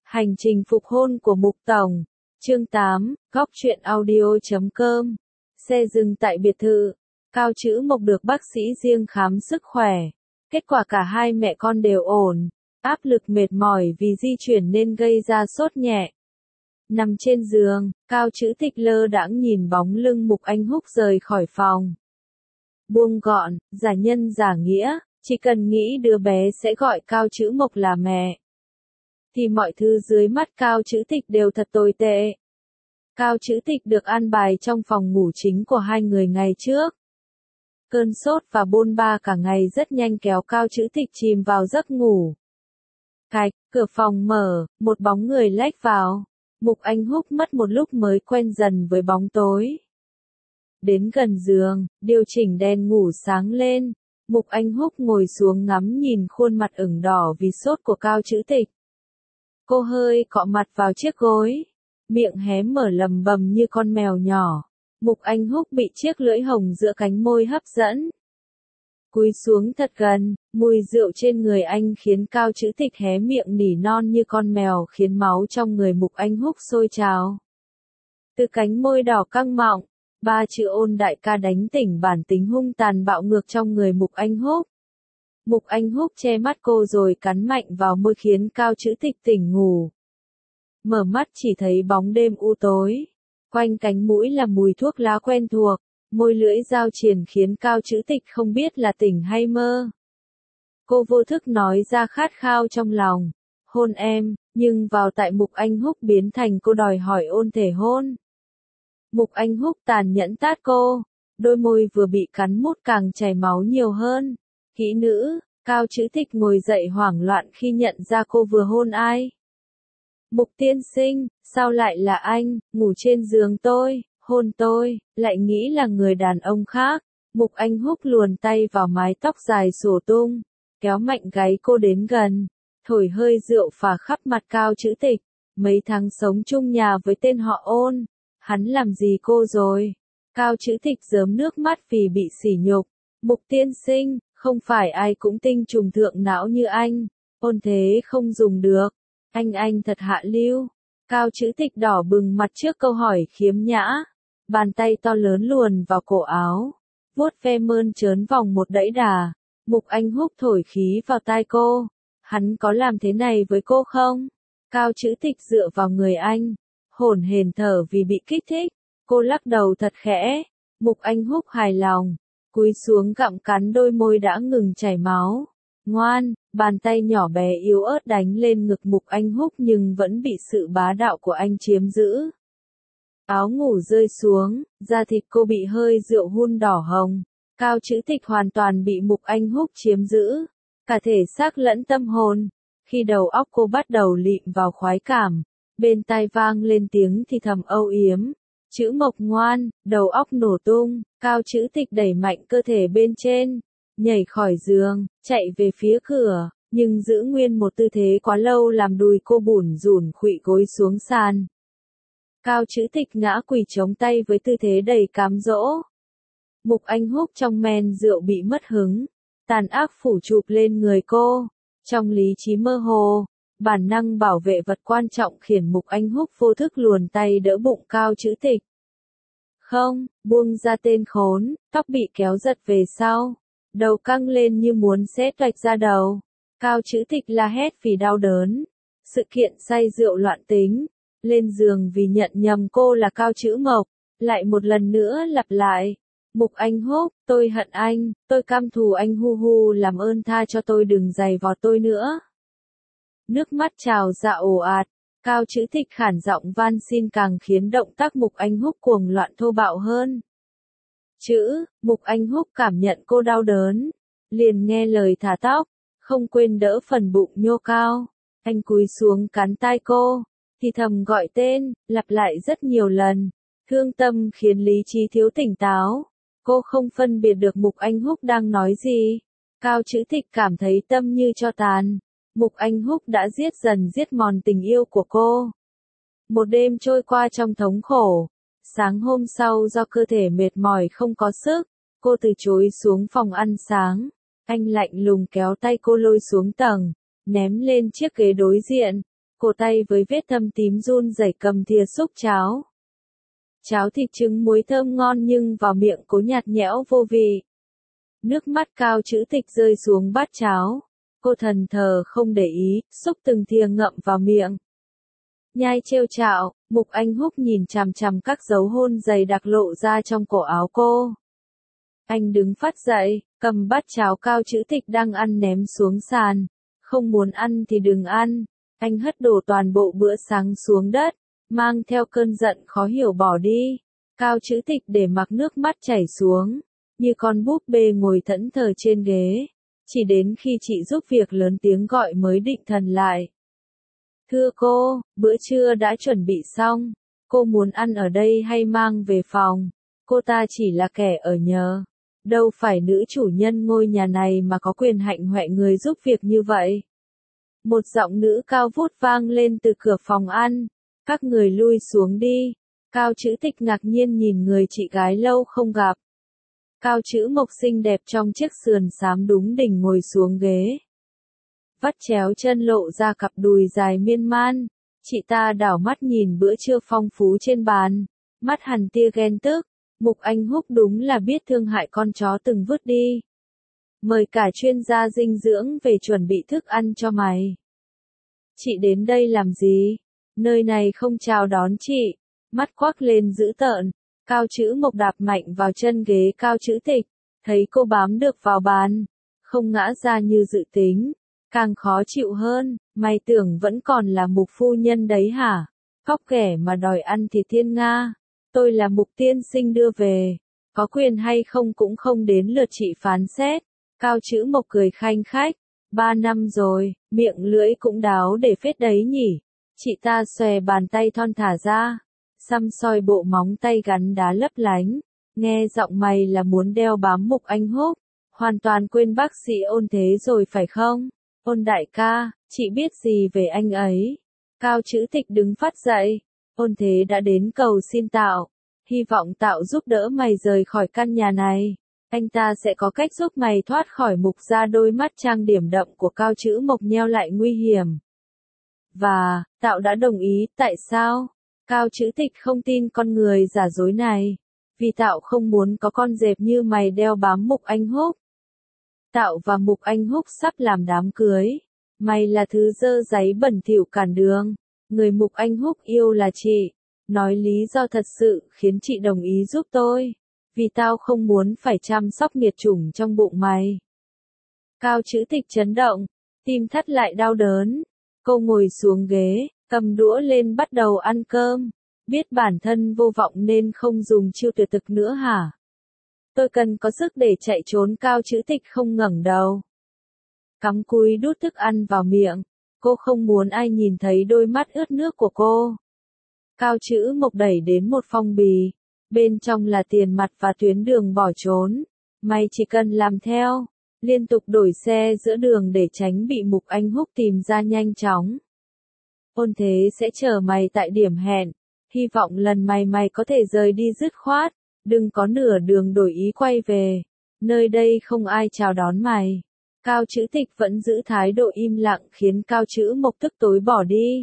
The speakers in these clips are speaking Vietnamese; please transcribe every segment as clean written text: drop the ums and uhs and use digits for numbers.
Hành trình phục hôn của Mục Tổng. Chương 8, Góc truyện audio.com. Xe dừng tại biệt thự. Cao Chữ Mộc được bác sĩ riêng khám sức khỏe. Kết quả cả hai mẹ con đều ổn. Áp lực mệt mỏi vì di chuyển nên gây ra sốt nhẹ. Nằm trên giường, Cao Chữ Tịch lơ đãng nhìn bóng lưng Mục Anh Húc rời khỏi phòng. Buông gọn, giả nhân giả nghĩa, chỉ cần nghĩ đứa bé sẽ gọi Cao Chữ Mộc là mẹ, thì mọi thứ dưới mắt Cao Chữ Tịch đều thật tồi tệ. Cao Chữ Tịch được an bài trong phòng ngủ chính của hai người ngày trước. Cơn sốt và bôn ba cả ngày rất nhanh kéo Cao Chữ Tịch chìm vào giấc ngủ. Cạch, cửa phòng mở, một bóng người lách vào. Mục Anh Húc mất một lúc mới quen dần với bóng tối. Đến gần giường, điều chỉnh đèn ngủ sáng lên. Mục Anh Húc ngồi xuống ngắm nhìn khuôn mặt ửng đỏ vì sốt của Cao Chữ Tịch. Cô hơi cọ mặt vào chiếc gối, miệng hé mở lầm bầm như con mèo nhỏ. Mục Anh Húc bị chiếc lưỡi hồng giữa cánh môi hấp dẫn. Cúi xuống thật gần, mùi rượu trên người anh khiến Cao Chữ Tịch hé miệng nỉ non như con mèo, khiến máu trong người Mục Anh Húc sôi trào. Từ cánh môi đỏ căng mọng, ba chữ Ôn đại ca đánh tỉnh bản tính hung tàn bạo ngược trong người Mục Anh Húc. Mục Anh Húc che mắt cô rồi cắn mạnh vào môi khiến Cao Chữ Tịch tỉnh ngủ. Mở mắt chỉ thấy bóng đêm u tối. Quanh cánh mũi là mùi thuốc lá quen thuộc. Môi lưỡi giao triền khiến Cao Chữ Tịch không biết là tỉnh hay mơ. Cô vô thức nói ra khát khao trong lòng. Hôn em, nhưng vào tại Mục Anh Húc biến thành cô đòi hỏi ôn thể hôn. Mục Anh Húc tàn nhẫn tát cô. Đôi môi vừa bị cắn mút càng chảy máu nhiều hơn. Kỹ nữ, Cao Chữ Tịch ngồi dậy hoảng loạn khi nhận ra cô vừa hôn ai. Mục tiên sinh, sao lại là anh, ngủ trên giường tôi, hôn tôi, lại nghĩ là người đàn ông khác. Mục Anh Húc luồn tay vào mái tóc dài xổ tung, kéo mạnh gáy cô đến gần, thổi hơi rượu phả khắp mặt Cao Chữ Tịch. Mấy tháng sống chung nhà với tên họ Ôn, hắn làm gì cô rồi? Cao Chữ Tịch rớm nước mắt vì bị sỉ nhục. Mục tiên sinh, không phải ai cũng tinh trùng thượng não như anh, ôn thế không dùng được. Anh thật hạ lưu. Cao Chữ Tịch đỏ bừng mặt trước câu hỏi khiếm nhã. Bàn tay to lớn luồn vào cổ áo, vuốt ve mơn trớn vòng một đẫy đà. Mục Anh Húc thổi khí vào tai cô. Hắn có làm thế này với cô không? Cao Chữ Tịch dựa vào người anh, hổn hển thở vì bị kích thích. Cô lắc đầu thật khẽ. Mục Anh Húc hài lòng, cúi xuống gặm cắn đôi môi đã ngừng chảy máu. Ngoan, bàn tay nhỏ bé yếu ớt đánh lên ngực Mục Anh Húc nhưng vẫn bị sự bá đạo của anh chiếm giữ. Áo ngủ rơi xuống, da thịt cô bị hơi rượu hun đỏ hồng. Cao Chữ Tịch hoàn toàn bị Mục Anh Húc chiếm giữ, cả thể xác lẫn tâm hồn. Khi đầu óc cô bắt đầu lịm vào khoái cảm, bên tai vang lên tiếng thì thầm âu yếm. Chữ Mộc ngoan, đầu óc nổ tung. Cao Chữ Tịch đẩy mạnh cơ thể bên trên, nhảy khỏi giường, chạy về phía cửa, nhưng giữ nguyên một tư thế quá lâu làm đùi cô bủn rủn khuỵu gối xuống sàn. Cao Chữ Tịch ngã quỳ chống tay với tư thế đầy cám dỗ. Mục Anh Húc trong men rượu bị mất hứng, tàn ác phủ chụp lên người cô. Trong lý trí mơ hồ, bản năng bảo vệ vật quan trọng khiến Mục Anh Húc vô thức luồn tay đỡ bụng Cao Chữ Tịch. Không, buông ra tên khốn, tóc bị kéo giật về sau, đầu căng lên như muốn xé toạch ra đầu. Cao Chữ Tịch la hét vì đau đớn. Sự kiện say rượu loạn tính, lên giường vì nhận nhầm cô là Cao Chữ Mộc, lại một lần nữa lặp lại. Mục Anh Húc, tôi hận anh, tôi căm thù anh, hu hu, làm ơn tha cho tôi, đừng giày vò tôi nữa. Nước mắt trào ra ồ ạt. Cao Chữ Tịch khản giọng van xin càng khiến động tác Mục Anh Húc cuồng loạn thô bạo hơn. Mục Anh Húc cảm nhận cô đau đớn, liền nghe lời thả tóc, không quên đỡ phần bụng nhô cao. Anh cúi xuống cắn tai cô, thì thầm gọi tên, lặp lại rất nhiều lần. Thương tâm khiến lý trí thiếu tỉnh táo. Cô không phân biệt được Mục Anh Húc đang nói gì. Cao Chữ Tịch cảm thấy tâm như tro tàn. Mục Anh Húc đã giết dần giết mòn tình yêu của cô. Một đêm trôi qua trong thống khổ. Sáng hôm sau do cơ thể mệt mỏi không có sức, cô từ chối xuống phòng ăn sáng. Anh lạnh lùng kéo tay cô lôi xuống tầng, ném lên chiếc ghế đối diện. cổ tay với vết thâm tím run rẩy cầm thìa xúc cháo. Cháo thịt trứng muối thơm ngon nhưng vào miệng cố nhạt nhẽo vô vị. Nước mắt Cao Trữ Tịch rơi xuống bát cháo. Cô thần thờ không để ý, xúc từng thìa ngậm vào miệng. Nhai trêu chạo, Mục Anh Húc nhìn chằm chằm các dấu hôn dày đặc lộ ra trong cổ áo cô. Anh đứng phắt dậy, cầm bát cháo Cao Trữ Tịch đang ăn ném xuống sàn. Không muốn ăn thì đừng ăn. Anh hất đổ toàn bộ bữa sáng xuống đất, mang theo cơn giận khó hiểu bỏ đi. Cao Trữ Tịch để mặc nước mắt chảy xuống, như con búp bê ngồi thẫn thờ trên ghế. Chỉ đến khi chị giúp việc lớn tiếng gọi mới định thần lại. Thưa cô, bữa trưa đã chuẩn bị xong. Cô muốn ăn ở đây hay mang về phòng? Cô ta chỉ là kẻ ở nhờ. Đâu phải nữ chủ nhân ngôi nhà này mà có quyền hạnh hoẹ người giúp việc như vậy. Một giọng nữ cao vút vang lên từ cửa phòng ăn. Các người lui xuống đi. Cao Trữ Tịch ngạc nhiên nhìn người chị gái lâu không gặp. Cao Trữ Mộc xinh đẹp trong chiếc sườn xám đúng đỉnh ngồi xuống ghế. Vắt chéo chân lộ ra cặp đùi dài miên man. Chị ta đảo mắt nhìn bữa trưa phong phú trên bàn. Mắt hằn tia ghen tức. Mục Anh Húc đúng là biết thương hại con chó từng vứt đi. Mời cả chuyên gia dinh dưỡng về chuẩn bị thức ăn cho mày. Chị đến đây làm gì? Nơi này không chào đón chị. Mắt quắc lên dữ tợn. Cao Trữ Mộc đạp mạnh vào chân ghế Cao Trữ Tịch. Thấy cô bám được vào bàn. Không ngã ra như dự tính. Càng khó chịu hơn. Mày tưởng vẫn còn là Mục phu nhân đấy hả? Cóc ghẻ mà đòi ăn thịt thiên nga. Tôi là Mục tiên sinh đưa về. Có quyền hay không cũng không đến lượt chị phán xét. Cao Trữ Mộc cười khanh khách. 3 năm rồi, miệng lưỡi cũng đáo để phết đấy nhỉ. Chị ta xòe bàn tay thon thả ra. Xăm soi bộ móng tay gắn đá lấp lánh. Nghe giọng mày là muốn đeo bám Mục Anh Húc. Hoàn toàn quên bác sĩ Ôn thế rồi phải không? Ôn đại ca, chị biết gì về anh ấy? Cao Trữ Tịch đứng phắt dậy. Ôn thế đã đến cầu xin Tạo. Hy vọng Tạo giúp đỡ mày rời khỏi căn nhà này. Anh ta sẽ có cách giúp mày thoát khỏi Mục gia. Đôi mắt trang điểm đậm của Cao Trữ Mộc nheo lại nguy hiểm. Và, Tạo đã đồng ý, tại sao? Cao Trữ Tịch không tin con người giả dối này. Vì Tạo không muốn có con dẹp như mày đeo bám Mục Anh Húc. Tạo và Mục Anh Húc sắp làm đám cưới. Mày là thứ dơ dáy bẩn thỉu cản đường. Người Mục Anh Húc yêu là chị. Nói lý do thật sự khiến chị đồng ý giúp tôi. Vì tao không muốn phải chăm sóc nghiệt chủng trong bụng mày. Cao Trữ Tịch chấn động. Tim thắt lại đau đớn. Cô ngồi xuống ghế, cầm đũa lên bắt đầu ăn cơm. Biết bản thân vô vọng nên không dùng chiêu tuyệt thực nữa hả? Tôi cần có sức để chạy trốn. Cao Trữ Tịch không ngẩng đầu. Cắm cúi đút thức ăn vào miệng. Cô không muốn ai nhìn thấy đôi mắt ướt nước của cô. Cao Trữ Mộc đẩy đến một phong bì. Bên trong là tiền mặt và tuyến đường bỏ trốn. Mày chỉ cần làm theo. Liên tục đổi xe giữa đường để tránh bị Mục Anh Húc tìm ra nhanh chóng. Ôn thế sẽ chờ mày tại điểm hẹn. Hy vọng lần mày có thể rời đi dứt khoát. Đừng có nửa đường đổi ý quay về. Nơi đây không ai chào đón mày. Cao Trữ Tịch vẫn giữ thái độ im lặng khiến Cao Trữ Mộc tức tối bỏ đi.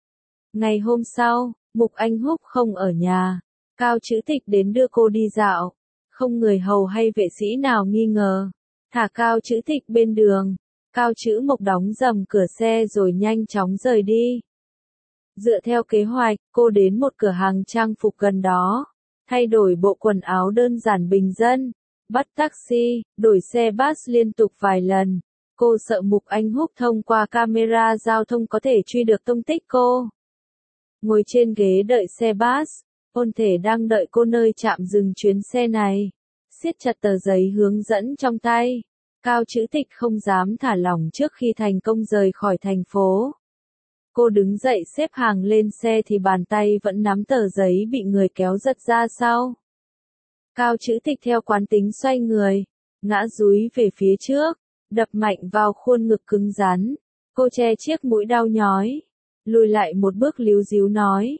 Ngày hôm sau, Mục Anh Húc không ở nhà. Cao Trữ Tịch đến đưa cô đi dạo. Không người hầu hay vệ sĩ nào nghi ngờ. Thả Cao Trữ Tịch bên đường. Cao Trữ Mộc đóng rầm cửa xe rồi nhanh chóng rời đi. Dựa theo kế hoạch, cô đến một cửa hàng trang phục gần đó. Thay đổi bộ quần áo đơn giản bình dân. Bắt taxi, đổi xe bus liên tục vài lần. Cô sợ Mục Anh Húc thông qua camera giao thông có thể truy được tung tích cô. Ngồi trên ghế đợi xe bus, Ôn thể đang đợi cô nơi trạm dừng chuyến xe này. Siết chặt tờ giấy hướng dẫn trong tay. Cao Trữ Tịch không dám thả lỏng trước khi thành công rời khỏi thành phố. Cô đứng dậy xếp hàng lên xe thì bàn tay vẫn nắm tờ giấy bị người kéo giật ra sau. Cao Trữ Tịch theo quán tính xoay người, ngã dúi về phía trước, đập mạnh vào khuôn ngực cứng rắn. Cô che chiếc mũi đau nhói, lùi lại một bước líu díu nói.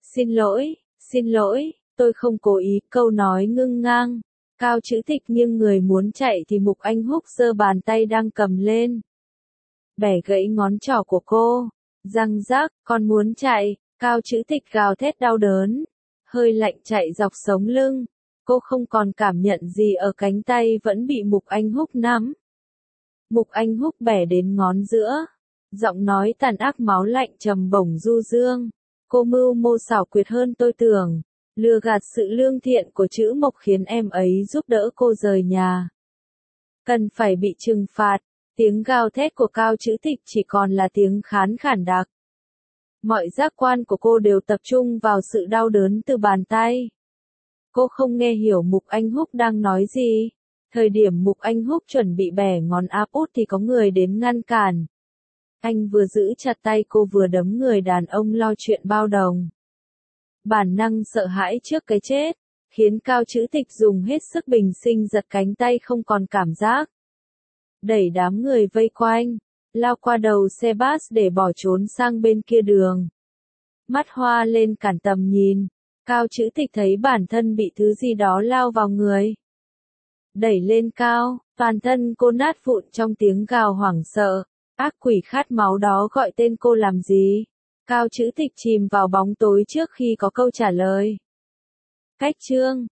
Xin lỗi, tôi không cố ý. Câu nói ngưng ngang. Cao Trữ Tịch nghiêng người muốn chạy thì Mục Anh Húc giơ bàn tay đang cầm lên. Bẻ gãy ngón trỏ của cô, Răng rác, con muốn chạy, Cao Chữ Tịch gào thét đau đớn. Hơi lạnh chạy dọc sống lưng. Cô không còn cảm nhận gì ở cánh tay vẫn bị Mục Anh Húc nắm. Mục Anh Húc bẻ đến ngón giữa. Giọng nói tàn ác máu lạnh trầm bổng du dương. Cô mưu mô xảo quyệt hơn tôi tưởng. Lừa gạt sự lương thiện của chữ Mộc khiến em ấy giúp đỡ cô rời nhà. Cần phải bị trừng phạt. Tiếng gào thét của Cao Chữ Tịch chỉ còn là tiếng khán khản đặc. Mọi giác quan của cô đều tập trung vào sự đau đớn từ bàn tay. Cô không nghe hiểu Mục Anh Húc đang nói gì. Thời điểm Mục Anh Húc chuẩn bị bẻ ngón áp út thì có người đến ngăn cản. Anh vừa giữ chặt tay cô vừa đấm người đàn ông lo chuyện bao đồng. Bản năng sợ hãi trước cái chết, khiến Cao Chữ Tịch dùng hết sức bình sinh giật cánh tay không còn cảm giác. Đẩy đám người vây quanh, lao qua đầu xe bus để bỏ trốn sang bên kia đường. Mắt hoa lên cản tầm nhìn, Cao Chữ Tịch thấy bản thân bị thứ gì đó lao vào người. Đẩy lên cao, toàn thân cô nát vụn trong tiếng gào hoảng sợ. Ác quỷ khát máu đó gọi tên cô làm gì? Cao Chữ Tịch chìm vào bóng tối trước khi có câu trả lời. Cách chương